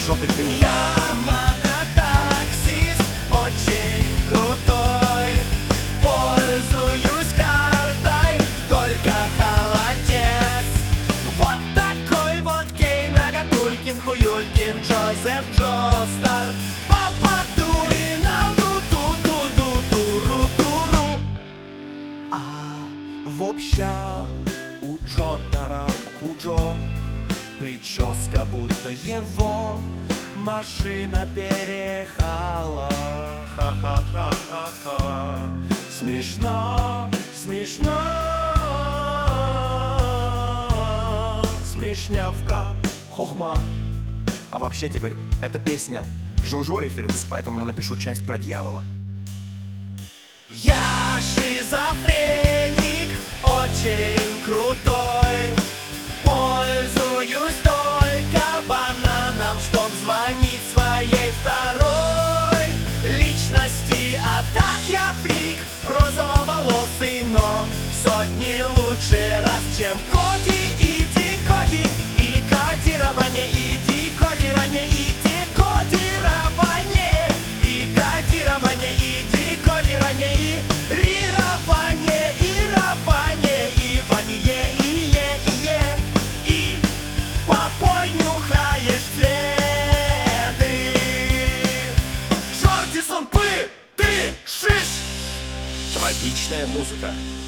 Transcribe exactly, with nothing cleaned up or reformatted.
желтый дым. Я мототаксист, очень крутой, пользуюсь картой, только холодец. Вот такой вот геймер, Гатулькин, Хуюлькин, Джозеф Джостар. Папа Турина, ту-ту-ту-ту-ру-туру. А в общем, у Джотара, у Джо прическа, будто его машина переехала. Ха-ха-ха-ха-ха. Смешно, смешно, смешнявка, хохма. А вообще теперь эта песня Жужу референс, поэтому я напишу часть про дьявола. Я шизофреник, очень крутой, пользуюсь только бананом, чтоб звонить своей второй личности. А так я фрик, розоволосый, но сотни лучше раз, чем коди и декоди, и кодирование, и декодирование, и декодирование, и кодирование, и декодирование, и рирование, и рование, и ванье, и е, и е, и попой нюхаешь следы. Жордисон, пы, ты шиш. Тропичная музыка.